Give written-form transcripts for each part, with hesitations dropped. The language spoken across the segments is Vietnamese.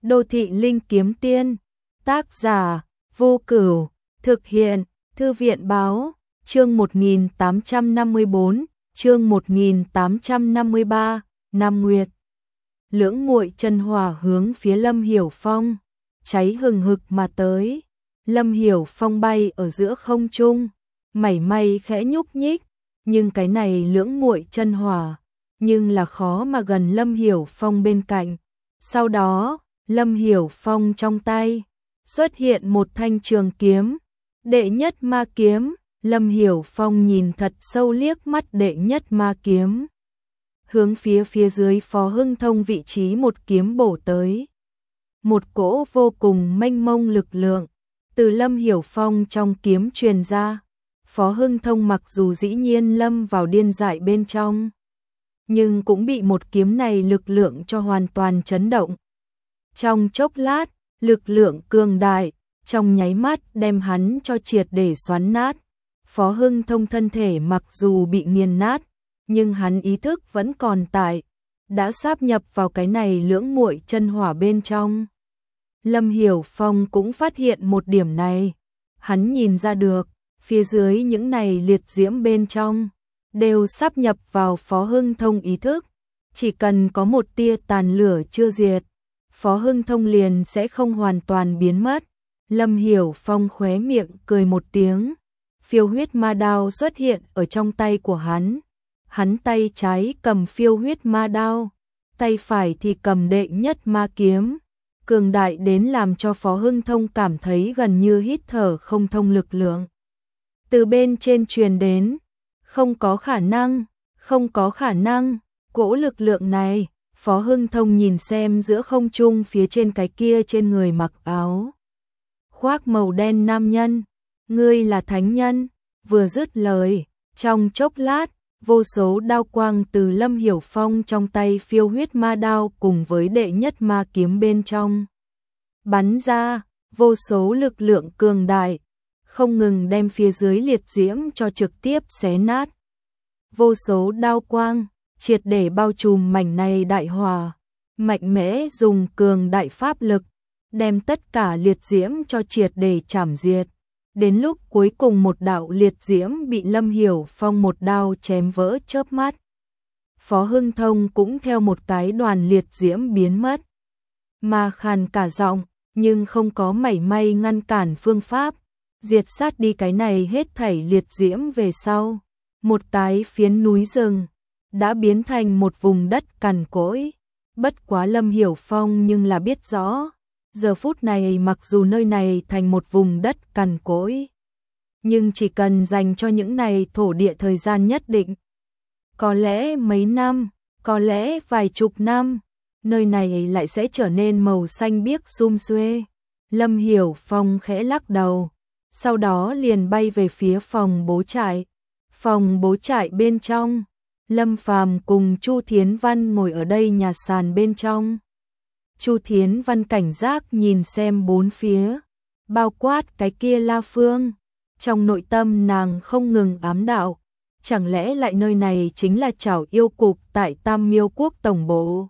Đô thị linh kiếm tiên. Tác giả Vô Cửu. Thực hiện Thư viện báo. Chương 1854, chương 1853, Nam Nguyệt. Lưỡng muội chân hỏa hướng phía Lâm Hiểu Phong, cháy hừng hực mà tới. Lâm Hiểu Phong bay ở giữa không trung, mảy may khẽ nhúc nhích, nhưng cái này lưỡng muội chân hỏa, nhưng là khó mà gần Lâm Hiểu Phong bên cạnh. Sau đó, Lâm Hiểu Phong trong tay xuất hiện một thanh trường kiếm, đệ nhất ma kiếm. Lâm Hiểu Phong nhìn thật sâu liếc mắt đệ nhất ma kiếm, hướng phía dưới Phó Hưng Thông vị trí một kiếm bổ tới. Một cỗ vô cùng mênh mông lực lượng từ Lâm Hiểu Phong trong kiếm truyền ra. Phó Hưng Thông mặc dù dĩ nhiên lâm vào điên dại bên trong, nhưng cũng bị một kiếm này lực lượng cho hoàn toàn chấn động. Trong chốc lát, lực lượng cường đại trong nháy mắt đem hắn cho triệt để xoắn nát. Phó Hưng Thông thân thể mặc dù bị nghiền nát, nhưng hắn ý thức vẫn còn tại, đã sáp nhập vào cái này lưỡng muội chân hỏa bên trong. Lâm Hiểu Phong cũng phát hiện một điểm này, hắn nhìn ra được, phía dưới những này liệt diễm bên trong đều sáp nhập vào Phó Hưng Thông ý thức, chỉ cần có một tia tàn lửa chưa diệt, Phó Hưng Thông liền sẽ không hoàn toàn biến mất. Lâm Hiểu Phong khóe miệng cười một tiếng, phiêu huyết ma đao xuất hiện ở trong tay của hắn. Hắn tay trái cầm phiêu huyết ma đao, tay phải thì cầm đệ nhất ma kiếm, cường đại đến làm cho Phó Hưng Thông cảm thấy gần như hít thở không thông lực lượng. Từ bên trên truyền đến, không có khả năng, cỗ lực lượng này. Phó Hưng Thông nhìn xem giữa không trung phía trên cái kia trên người mặc áo khoác màu đen nam nhân, ngươi là thánh nhân. Vừa dứt lời, trong chốc lát, vô số đao quang từ Lâm Hiểu Phong trong tay phiêu huyết ma đao cùng với đệ nhất ma kiếm bên trong bắn ra, vô số lực lượng cường đại không ngừng đem phía dưới liệt diễm cho trực tiếp xé nát. Vô số đao quang triệt để bao trùm mảnh này đại hỏa, mạnh mẽ dùng cường đại pháp lực đem tất cả liệt diễm cho triệt để chảm diệt. Đến lúc cuối cùng một đạo liệt diễm bị Lâm Hiểu Phong một đao chém vỡ chớp mắt, Phó Hưng Thông cũng theo một cái đoàn liệt diễm biến mất. Mà khàn cả giọng, nhưng không có mảy may ngăn cản phương pháp diệt sát đi cái này hết thảy liệt diễm về sau, một cái phiến núi rừng đã biến thành một vùng đất cằn cỗi. Bất quá Lâm Hiểu Phong nhưng là biết rõ, giờ phút này mặc dù nơi này thành một vùng đất cằn cỗi, nhưng chỉ cần dành cho những này thổ địa thời gian nhất định, có lẽ mấy năm, có lẽ vài chục năm, nơi này lại sẽ trở nên màu xanh biếc sum xuê. Lâm Hiểu Phong khẽ lắc đầu, sau đó liền bay về phía phòng bố trại. Phòng bố trại bên trong, Lâm Phàm cùng Chu Thiến Văn ngồi ở đây nhà sàn bên trong. Chu Thiến Văn cảnh giác nhìn xem bốn phía, bao quát cái kia La Phương. Trong nội tâm nàng không ngừng ám đạo, chẳng lẽ lại nơi này chính là Trảo Yêu Cục tại Tam Miêu Quốc tổng bộ?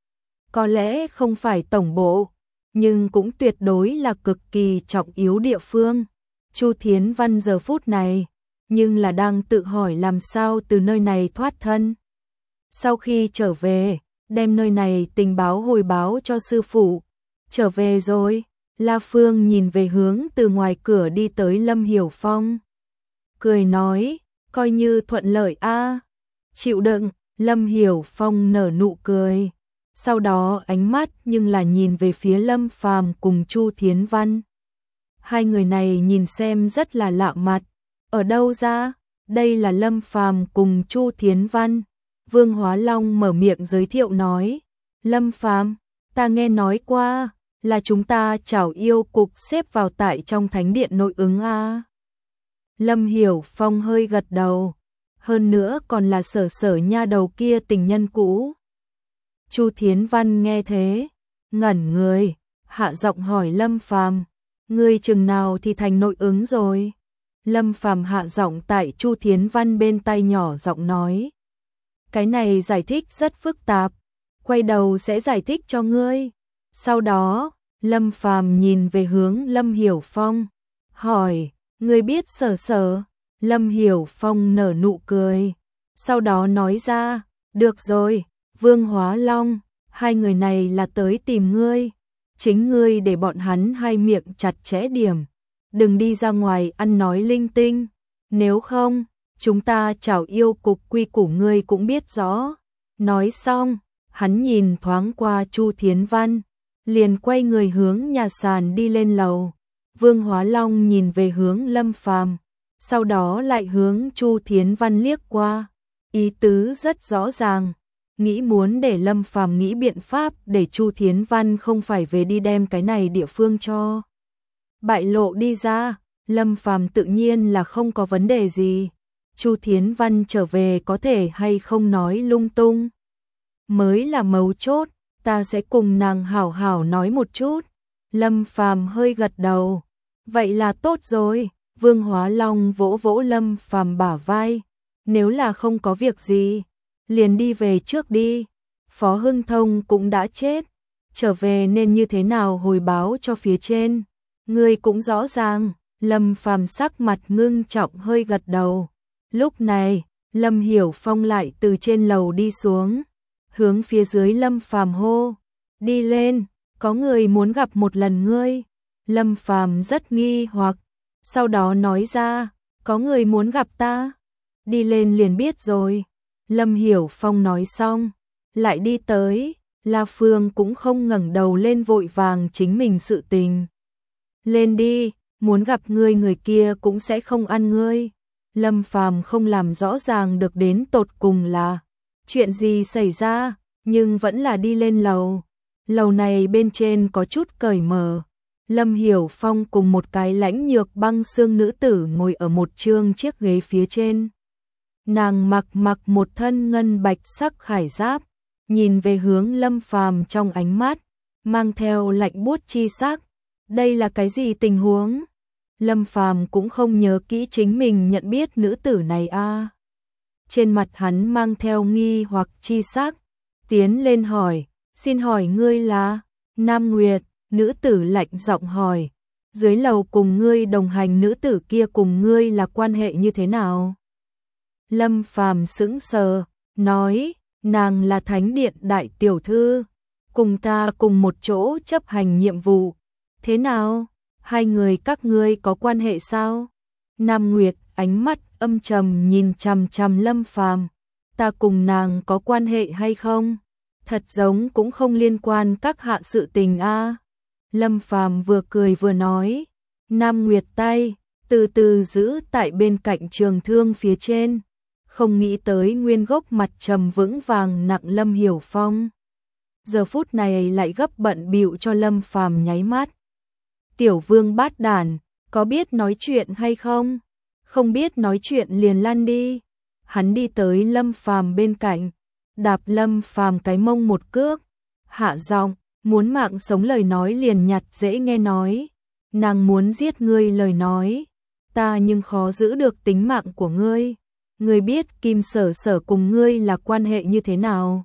Có lẽ không phải tổng bộ, nhưng cũng tuyệt đối là cực kỳ trọng yếu địa phương. Chu Thiến Văn giờ phút này nhưng là đang tự hỏi làm sao từ nơi này thoát thân. Sau khi trở về, đem nơi này tình báo hồi báo cho sư phụ. Trở về rồi, La Phương nhìn về hướng từ ngoài cửa đi tới Lâm Hiểu Phong, cười nói, coi như thuận lợi a. Chịu đựng. Lâm Hiểu Phong nở nụ cười, sau đó ánh mắt nhưng là nhìn về phía Lâm Phàm cùng Chu Thiến Văn. Hai người này nhìn xem rất là lạ mặt. Ở đâu ra? Đây là Lâm Phàm cùng Chu Thiến Văn. Vương Hóa Long mở miệng giới thiệu nói, Lâm Phàm, ta nghe nói qua là chúng ta Trảo Yêu Cục xếp vào tại trong thánh điện nội ứng a. Lâm Hiểu Phong hơi gật đầu, hơn nữa còn là Sở nha đầu kia tình nhân cũ. Chu Thiến Văn nghe thế, ngẩn người, hạ giọng hỏi Lâm Phàm, ngươi chừng nào thì thành nội ứng rồi? Lâm Phàm hạ giọng tại Chu Thiến Văn bên tai nhỏ giọng nói, cái này giải thích rất phức tạp, quay đầu sẽ giải thích cho ngươi. Sau đó, Lâm Phàm nhìn về hướng Lâm Hiểu Phong, hỏi, ngươi biết Sở Sở? Lâm Hiểu Phong nở nụ cười, sau đó nói ra, được rồi, Vương Hóa Long, hai người này là tới tìm ngươi, chính ngươi để bọn hắn hai miệng chặt chẽ điểm, đừng đi ra ngoài ăn nói linh tinh, nếu không, chúng ta chảo yêu cục quy củ ngươi cũng biết rõ. Nói xong, hắn nhìn thoáng qua Chu Thiến Văn, liền quay người hướng nhà sàn đi lên lầu. Vương Hóa Long nhìn về hướng Lâm Phàm, sau đó lại hướng Chu Thiến Văn liếc qua, ý tứ rất rõ ràng, nghĩ muốn để Lâm Phàm nghĩ biện pháp để Chu Thiến Văn không phải về đi đem cái này địa phương cho bại lộ đi ra. Lâm Phàm tự nhiên là không có vấn đề gì. Chu Thiến Văn trở về có thể hay không nói lung tung mới là mấu chốt, ta sẽ cùng nàng hảo hảo nói một chút. Lâm Phàm hơi gật đầu, vậy là tốt rồi. Vương Hóa Long vỗ vỗ Lâm Phàm bả vai, nếu là không có việc gì, liền đi về trước đi. Phó Hưng Thông cũng đã chết, trở về nên như thế nào hồi báo cho phía trên, ngươi cũng rõ ràng. Lâm Phàm sắc mặt ngưng trọng hơi gật đầu. Lúc này, Lâm Hiểu Phong lại từ trên lầu đi xuống, hướng phía dưới Lâm Phàm hô, đi lên, có người muốn gặp một lần ngươi. Lâm Phàm rất nghi hoặc, sau đó nói ra, có người muốn gặp ta, đi lên liền biết rồi. Lâm Hiểu Phong nói xong, lại đi tới, La Phương cũng không ngẩng đầu lên vội vàng chính mình sự tình. Lên đi, muốn gặp ngươi người kia cũng sẽ không ăn ngươi. Lâm Phàm không làm rõ ràng được đến tột cùng là chuyện gì xảy ra, nhưng vẫn là đi lên lầu. Lầu này bên trên có chút cởi mở. Lâm Hiểu Phong cùng một cái lãnh nhược băng xương nữ tử ngồi ở một trương chiếc ghế phía trên. Nàng mặc một thân ngân bạch sắc khải giáp, nhìn về hướng Lâm Phàm trong ánh mắt mang theo lạnh buốt chi sắc. Đây là cái gì tình huống? Lâm Phàm cũng không nhớ kỹ chính mình nhận biết nữ tử này a. Trên mặt hắn mang theo nghi hoặc chi sắc, tiến lên hỏi, xin hỏi ngươi là? Nam Nguyệt. Nữ tử lạnh giọng hỏi, dưới lầu cùng ngươi đồng hành nữ tử kia cùng ngươi là quan hệ như thế nào? Lâm Phàm sững sờ, nói, nàng là Thánh Điện đại tiểu thư, cùng ta cùng một chỗ chấp hành nhiệm vụ. Thế nào? Hai người các ngươi có quan hệ sao? Nam Nguyệt ánh mắt âm trầm nhìn chằm chằm Lâm Phàm, ta cùng nàng có quan hệ hay không? Thật giống cũng không liên quan các hạ sự tình a. Lâm Phàm vừa cười vừa nói, Nam Nguyệt tay từ từ giữ tại bên cạnh trường thương phía trên, không nghĩ tới nguyên gốc mặt trầm vững vàng nặng Lâm Hiểu Phong. Giờ phút này lại gấp bận bịu cho Lâm Phàm nháy mắt. Tiểu Vương bát đản, có biết nói chuyện hay không? Không biết nói chuyện liền lăn đi. Hắn đi tới Lâm Phàm bên cạnh, đạp Lâm Phàm cái mông một cước, hạ giọng, muốn mạng sống lời nói liền nhặt dễ nghe nói, nàng muốn giết ngươi lời nói, ta nhưng khó giữ được tính mạng của ngươi. Ngươi biết Kim Sở Sở cùng ngươi là quan hệ như thế nào?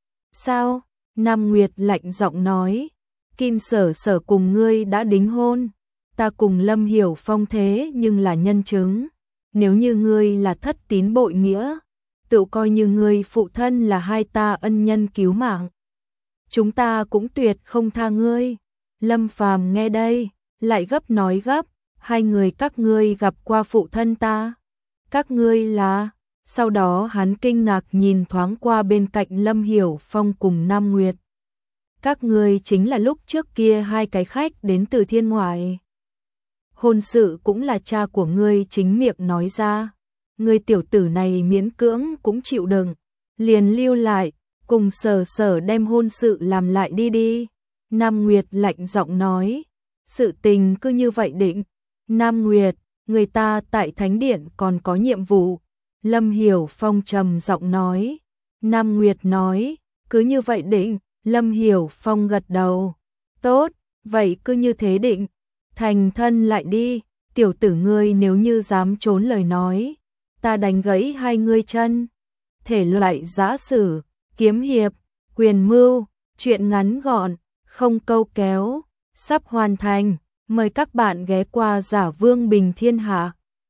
Sao? Nam Nguyệt lạnh giọng nói, Kim Sở Sở cùng ngươi đã đính hôn, ta cùng Lâm Hiểu Phong thế nhưng là nhân chứng, nếu như ngươi là thất tín bội nghĩa, tự coi như ngươi phụ thân là hai ta ân nhân cứu mạng, chúng ta cũng tuyệt không tha ngươi. Lâm Phàm nghe đây, lại gấp nói gấp, hai người các ngươi gặp qua phụ thân ta? Các ngươi là? Sau đó hắn kinh ngạc nhìn thoáng qua bên cạnh Lâm Hiểu Phong cùng Nam Nguyệt. Các ngươi chính là lúc trước kia hai cái khách đến từ thiên ngoại. Hôn sự cũng là cha của ngươi chính miệng nói ra. Ngươi tiểu tử này miễn cưỡng cũng chịu đựng, liền lưu lại, cùng Sở Sở đem hôn sự làm lại đi đi. Nam Nguyệt lạnh giọng nói, sự tình cứ như vậy định. Nam Nguyệt, người ta tại Thánh Điện còn có nhiệm vụ. Lâm Hiểu Phong trầm giọng nói. Nam Nguyệt nói, cứ như vậy định. Lâm Hiểu Phong gật đầu. Tốt, vậy cứ như thế định. Thành thân lại đi, tiểu tử ngươi nếu như dám trốn lời nói, ta đánh gãy hai ngươi chân. Thể loại giã sử, kiếm hiệp, quyền mưu, chuyện ngắn gọn, không câu kéo, sắp hoàn thành. Mời các bạn ghé qua Giả Vương Bình Thiên Hạ.